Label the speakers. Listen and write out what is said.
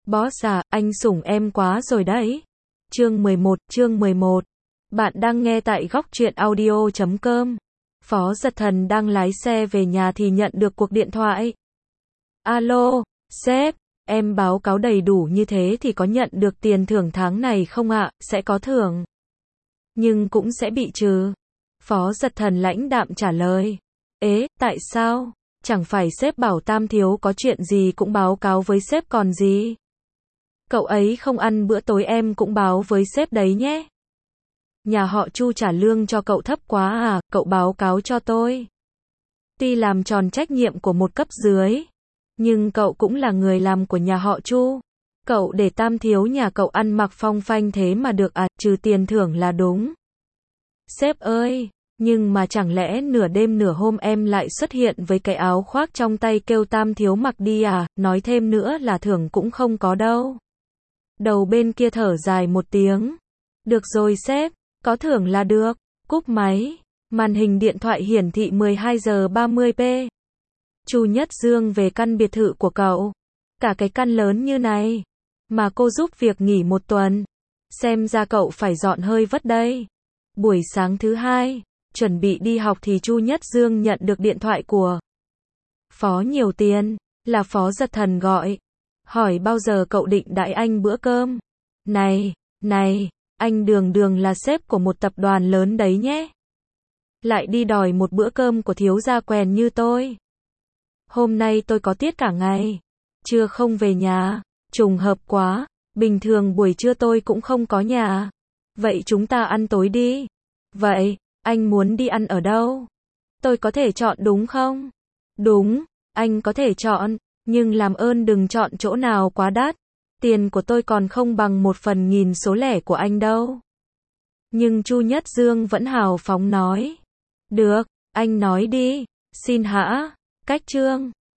Speaker 1: Boss à, anh sủng em quá rồi đấy. Chương 11. Bạn đang nghe tại góc truyện audio.com. Phó Giật Thần đang lái xe về nhà thì nhận được cuộc điện thoại. Alo, sếp, em báo cáo đầy đủ như thế thì có nhận được tiền thưởng tháng này không ạ? Sẽ có thưởng, nhưng cũng sẽ bị trừ. Phó Giật Thần lãnh đạm trả lời. Ế, tại sao? Chẳng phải sếp bảo Tam Thiếu có chuyện gì cũng báo cáo với sếp còn gì? Cậu ấy không ăn bữa tối em cũng báo với sếp đấy nhé. Nhà họ Chu trả lương cho cậu thấp quá à, cậu báo cáo cho tôi. Tuy làm tròn trách nhiệm của một cấp dưới, nhưng cậu cũng là người làm của nhà họ Chu. Cậu để Tam Thiếu nhà cậu ăn mặc phong phanh thế mà được à, trừ tiền thưởng là đúng. Sếp ơi, nhưng mà chẳng lẽ nửa đêm nửa hôm em lại xuất hiện với cái áo khoác trong tay kêu Tam Thiếu mặc đi à, nói thêm nữa là thưởng cũng không có đâu. Đầu bên kia thở dài một tiếng. Được rồi sếp, có thưởng là được. Cúp máy, màn hình điện thoại hiển thị 12 giờ 30p. Chu Nhất Dương về căn biệt thự của cậu. Cả cái căn lớn như này, mà cô giúp việc nghỉ một tuần. Xem ra cậu phải dọn hơi vất đây. Buổi sáng thứ hai, chuẩn bị đi học thì Chu Nhất Dương nhận được điện thoại của Phó Nhiều Tiền, là Phó Giật Thần gọi. Hỏi bao giờ cậu định đãi anh bữa cơm? Này, anh đường là sếp của một tập đoàn lớn đấy nhé. Lại đi đòi một bữa cơm của thiếu gia quèn như tôi. Hôm nay tôi có tiết cả ngày. Trưa không về nhà. Trùng hợp quá. Bình thường buổi trưa tôi cũng không có nhà. Vậy chúng ta ăn tối đi. Vậy, anh muốn đi ăn ở đâu? Tôi có thể chọn đúng không? Đúng, anh có thể chọn. Nhưng làm ơn đừng chọn chỗ nào quá đắt. Tiền của tôi còn không bằng 1/1000 số lẻ của anh đâu. Nhưng Chu Nhất Dương vẫn hào phóng nói. Được, anh nói đi. Xin hả? Cách trương.